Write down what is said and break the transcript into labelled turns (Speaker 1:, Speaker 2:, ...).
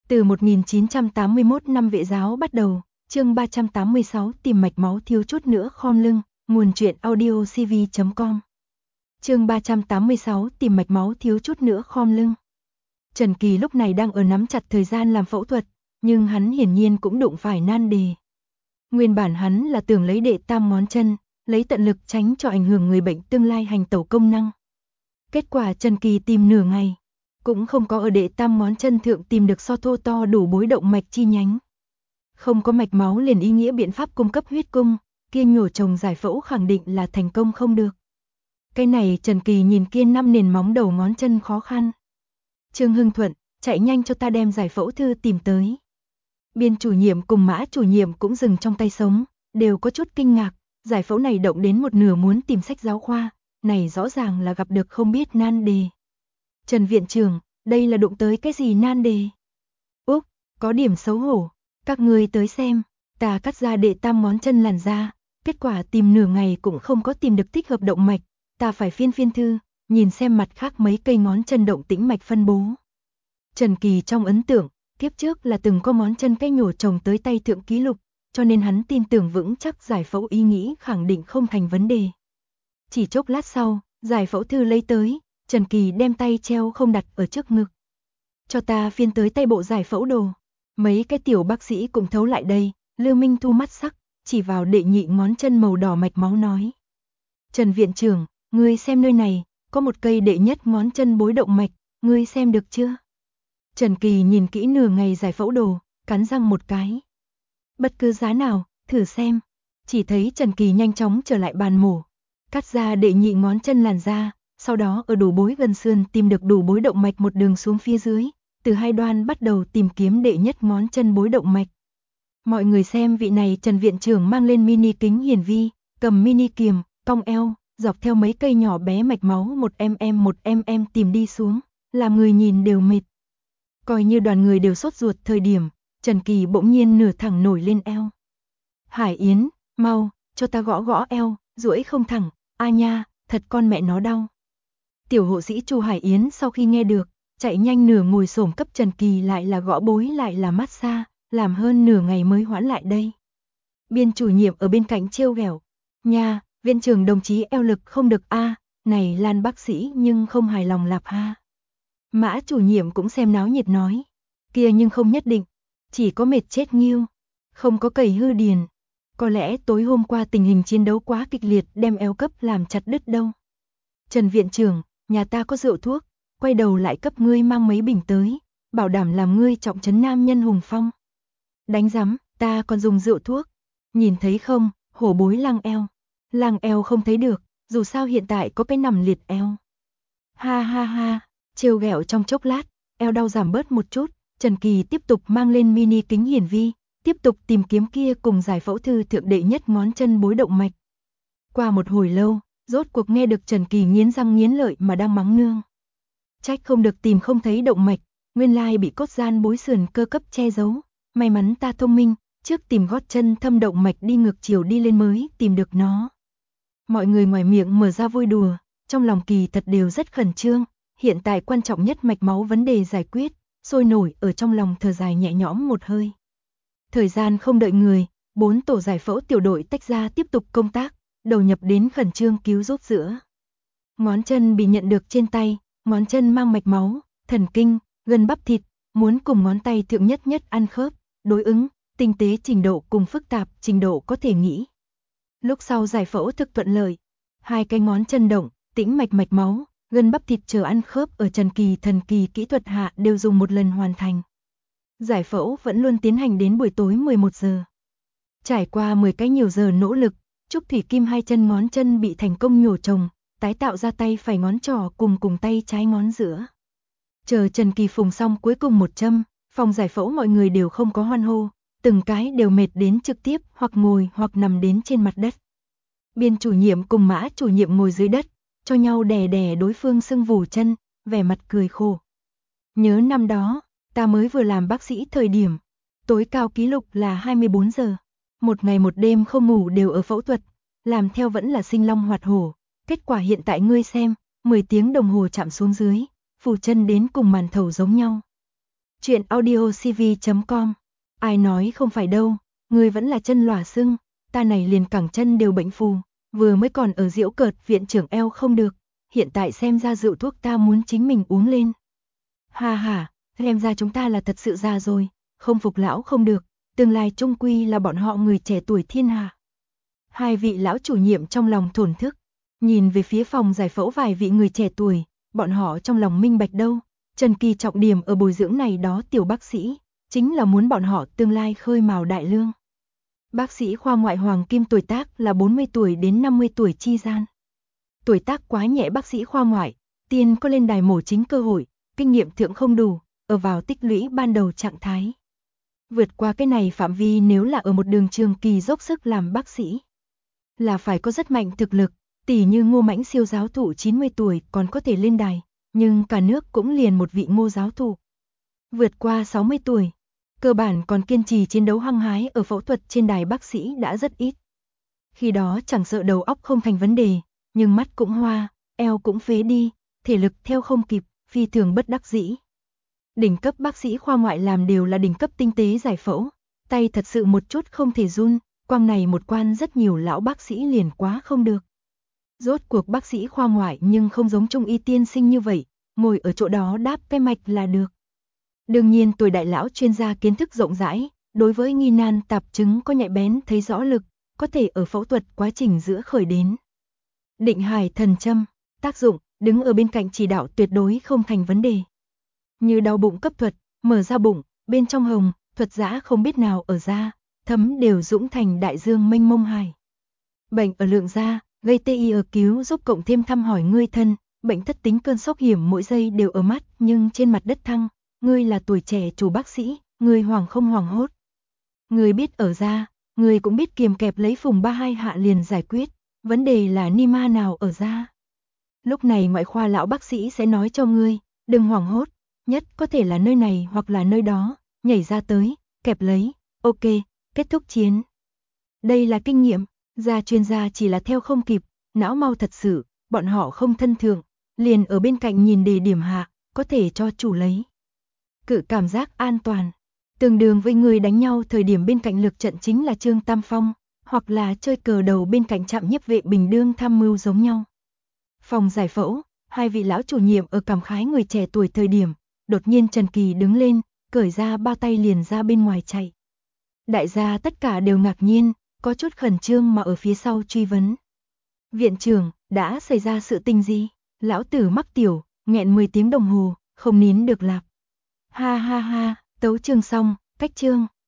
Speaker 1: Từ 1981 năm Vệ giáo bắt đầu, chương 386 tìm mạch máu thiếu chút nữa khom lưng, nguồn truyện audio cv.com. Chương 386 tìm mạch máu thiếu chút nữa khom lưng. Trần Kỳ lúc này đang ở nắm chặt thời gian làm phẫu thuật, nhưng hắn hiển nhiên cũng đụng phải nan đề. Nguyên bản hắn là tưởng lấy đệ tam ngón chân, lấy tận lực tránh cho ảnh hưởng người bệnh tương lai hành tẩu công năng. Kết quả Trần Kỳ tìm nửa ngày, cũng không có ở đệ tam ngón chân thượng tìm được so thô to đủ bối động mạch chi nhánh. Không có mạch máu liền ý nghĩa biện pháp cung cấp huyết cung, kia nhổ chồng giải phẫu khẳng định là thành công không được. Cái này Trần Kỳ nhìn kia 5 nền móng đầu ngón chân khó khăn. Trương Hưng Thuận, chạy nhanh cho ta đem giải phẫu thư tìm tới. Biên chủ nhiệm cùng Mã chủ nhiệm cũng dừng trong tay sống, đều có chút kinh ngạc, giải phẫu này động đến một nửa muốn tìm sách giáo khoa, này rõ ràng là gặp được không biết nan đề. Trần viện trưởng, đây là đụng tới cái gì nan đề? Úc, có điểm xấu hổ, các ngươi tới xem, ta cắt ra đệ tam ngón chân làn da, kết quả tìm nửa ngày cũng không có tìm được thích hợp động mạch, ta phải phiên thư, nhìn xem mặt khác mấy cây ngón chân động tĩnh mạch phân bố. Trần Kỳ trong ấn tượng, kiếp trước là từng có ngón chân cái nhổ chồng tới tay thượng ký lục, cho nên hắn tin tưởng vững chắc giải phẫu ý nghĩ khẳng định không thành vấn đề. Chỉ chốc lát sau, giải phẫu thư lấy tới, Trần Kỳ đem tay treo không đặt ở trước ngực. Cho ta phiên tới tay bộ giải phẫu đồ. Mấy cái tiểu bác sĩ cùng thấu lại đây, Lưu Minh Thu mắt sắc, chỉ vào đệ nhị ngón chân màu đỏ mạch máu nói. Trần viện trưởng, ngươi xem nơi này, có một cây đệ nhất ngón chân bối động mạch, ngươi xem được chưa? Trần Kỳ nhìn kỹ nửa ngày giải phẫu đồ, cắn răng một cái. Bất cứ giá nào, thử xem. Chỉ thấy Trần Kỳ nhanh chóng trở lại bàn mổ, cắt ra đệ nhị ngón chân làn da, sau đó ở đủ bối gần sườn tìm được đủ bối động mạch một đường xuống phía dưới, từ hai đoan bắt đầu tìm kiếm đệ nhất ngón chân bối động mạch. Mọi người xem vị này Trần viện trưởng mang lên mini kính hiển vi, cầm mini kiềm, cong eo, dọc theo mấy cây nhỏ bé mạch máu 1mm tìm đi xuống, làm người nhìn đều mệt. Coi như đoàn người đều sốt ruột thời điểm, Trần Kỳ bỗng nhiên nửa thẳng nổi lên eo. Hải Yến, mau, cho ta gõ gõ eo, duỗi không thẳng, a nha, thật con mẹ nó đau. Tiểu hộ sĩ Chu Hải Yến sau khi nghe được, chạy nhanh nửa ngồi xổm cấp Trần Kỳ lại là gõ bối lại là massage, làm hơn nửa ngày mới hoãn lại đây. Biên chủ nhiệm ở bên cạnh trêu ghẹo, nha, viện trưởng đồng chí eo lực không được a, này Lan bác sĩ nhưng không hài lòng lạp ha. Mã chủ nhiệm cũng xem náo nhiệt nói, kia nhưng không nhất định, chỉ có mệt chết nghiêu, không có cầy hư điền. Có lẽ tối hôm qua tình hình chiến đấu quá kịch liệt đem eo cấp làm chặt đứt đâu. Trần viện trưởng, nhà ta có rượu thuốc, quay đầu lại cấp ngươi mang mấy bình tới, bảo đảm làm ngươi trọng trấn nam nhân hùng phong. Đánh rắm, ta còn dùng rượu thuốc. Nhìn thấy không, hổ bối lăng eo. Lăng eo không thấy được, dù sao hiện tại có cái nằm liệt eo. Ha ha ha, trêu ghẹo trong chốc lát, eo đau giảm bớt một chút, Trần Kỳ tiếp tục mang lên mini kính hiển vi, tiếp tục tìm kiếm kia cùng giải phẫu thư thượng đệ nhất ngón chân bối động mạch. Qua một hồi lâu, rốt cuộc nghe được Trần Kỳ nghiến răng nghiến lợi mà đang mắng nương. Trách không được tìm không thấy động mạch, nguyên lai bị cốt gian bối sườn cơ cấp che giấu. May mắn ta thông minh, trước tìm gót chân thâm động mạch đi ngược chiều đi lên mới tìm được nó. Mọi người ngoài miệng mở ra vui đùa, trong lòng kỳ thật đều rất khẩn trương. Hiện tại quan trọng nhất mạch máu vấn đề giải quyết, sôi nổi ở trong lòng thở dài nhẹ nhõm một hơi. Thời gian không đợi người, 4 tổ giải phẫu tiểu đội tách ra tiếp tục công tác, đầu nhập đến khẩn trương cứu giúp giữa. Ngón chân bị nhận được trên tay, ngón chân mang mạch máu, thần kinh, gân bắp thịt, muốn cùng ngón tay thượng nhất ăn khớp, đối ứng, tinh tế trình độ cùng phức tạp trình độ có thể nghĩ. Lúc sau giải phẫu thực thuận lợi, hai cái ngón chân động, tĩnh mạch máu, gân bắp thịt chờ ăn khớp ở Trần Kỳ thần kỳ kỹ thuật hạ đều dùng một lần hoàn thành. Giải phẫu vẫn luôn tiến hành đến buổi tối 11 giờ. Trải qua 10 cái nhiều giờ nỗ lực, Trúc Thủy Kim hai chân ngón chân bị thành công nhổ chồng, tái tạo ra tay phải ngón trỏ cùng tay trái ngón giữa. Chờ Trần Kỳ phùng xong cuối cùng một châm, phòng giải phẫu mọi người đều không có hoan hô, từng cái đều mệt đến trực tiếp hoặc ngồi hoặc nằm đến trên mặt đất. Biên chủ nhiệm cùng Mã chủ nhiệm ngồi dưới đất, cho nhau đè đối phương sưng vù chân, vẻ mặt cười khổ. Nhớ năm đó, ta mới vừa làm bác sĩ thời điểm, tối cao ký lục là 24 giờ. Một ngày một đêm không ngủ đều ở phẫu thuật, làm theo vẫn là sinh long hoạt hổ. Kết quả hiện tại ngươi xem, 10 tiếng đồng hồ chạm xuống dưới, phủ chân đến cùng màn thầu giống nhau. Chuyện audio cv.com. Ai nói không phải đâu, ngươi vẫn là chân lòa sưng, ta này liền cẳng chân đều bệnh phù, vừa mới còn ở giễu cợt viện trưởng eo không được, hiện tại xem ra rượu thuốc ta muốn chính mình uống lên. Ha ha, xem ra chúng ta là thật sự già rồi, không phục lão không được, tương lai trung quy là bọn họ người trẻ tuổi thiên hạ. Hai vị lão chủ nhiệm trong lòng thổn thức, nhìn về phía phòng giải phẫu vài vị người trẻ tuổi, bọn họ trong lòng minh bạch đâu, Trần Kỳ trọng điểm ở bồi dưỡng này đó tiểu bác sĩ, chính là muốn bọn họ tương lai khơi mào đại lương. Bác sĩ khoa ngoại Hoàng Kim tuổi tác là 40 tuổi đến 50 tuổi chi gian. Tuổi tác quá nhẹ bác sĩ khoa ngoại, tiên có lên đài mổ chính cơ hội, kinh nghiệm thượng không đủ, ở vào tích lũy ban đầu trạng thái. Vượt qua cái này phạm vi nếu là ở một đường trường kỳ dốc sức làm bác sĩ, là phải có rất mạnh thực lực, tỉ như Ngô Mãnh siêu giáo thụ 90 tuổi còn có thể lên đài, nhưng cả nước cũng liền một vị Ngô giáo thụ. Vượt qua 60 tuổi, cơ bản còn kiên trì chiến đấu hăng hái ở phẫu thuật trên đài bác sĩ đã rất ít. Khi đó chẳng sợ đầu óc không thành vấn đề, nhưng mắt cũng hoa, eo cũng phế đi, thể lực theo không kịp, phi thường bất đắc dĩ. Đỉnh cấp bác sĩ khoa ngoại làm đều là đỉnh cấp tinh tế giải phẫu, tay thật sự một chút không thể run, quang này một quan rất nhiều lão bác sĩ liền quá không được. Rốt cuộc bác sĩ khoa ngoại nhưng không giống trung y tiên sinh như vậy, ngồi ở chỗ đó đáp cái mạch là được. Đương nhiên tuổi đại lão chuyên gia kiến thức rộng rãi, đối với nghi nan tạp chứng có nhạy bén thấy rõ lực, có thể ở phẫu thuật quá trình giữa khởi đến. Định hải thần châm, tác dụng, đứng ở bên cạnh chỉ đạo tuyệt đối không thành vấn đề. Như đau bụng cấp thuật, mở ra bụng, bên trong hồng, thuật giã không biết nào ở ra, thấm đều dũng thành đại dương mênh mông hải. Bệnh ở lượng da, gây tê y ở cứu giúp cộng thêm thăm hỏi ngươi thân, bệnh thất tính cơn sốc hiểm mỗi giây đều ở mắt nhưng trên mặt đất thăng, ngươi là tuổi trẻ chủ bác sĩ, ngươi hoảng không hoảng hốt. Ngươi biết ở da, ngươi cũng biết kiềm kẹp lấy phùng 32 hạ liền giải quyết, vấn đề là ni ma nào ở da. Lúc này ngoại khoa lão bác sĩ sẽ nói cho ngươi, đừng hoảng hốt, nhất có thể là nơi này hoặc là nơi đó, nhảy ra tới, kẹp lấy, ok, kết thúc chiến. Đây là kinh nghiệm, da chuyên gia chỉ là theo không kịp, não mau thật sự, bọn họ không thân thượng, liền ở bên cạnh nhìn đề điểm hạ, có thể cho chủ lấy. Cự cảm giác an toàn, tương đương với người đánh nhau thời điểm bên cạnh lực trận chính là Trương Tam Phong, hoặc là chơi cờ đầu bên cạnh trạm nhiếp vệ Bình Đương tham mưu giống nhau. Phòng giải phẫu, hai vị lão chủ nhiệm ở cảm khái người trẻ tuổi thời điểm, đột nhiên Trần Kỳ đứng lên, cởi ra bao tay liền ra bên ngoài chạy. Đại gia tất cả đều ngạc nhiên, có chút khẩn trương mà ở phía sau truy vấn. Viện trưởng, đã xảy ra sự tình gì? Lão tử mắc tiểu, nghẹn 10 tiếng đồng hồ, không nín được lạp. Ha ha ha, tấu chương xong, cách chương.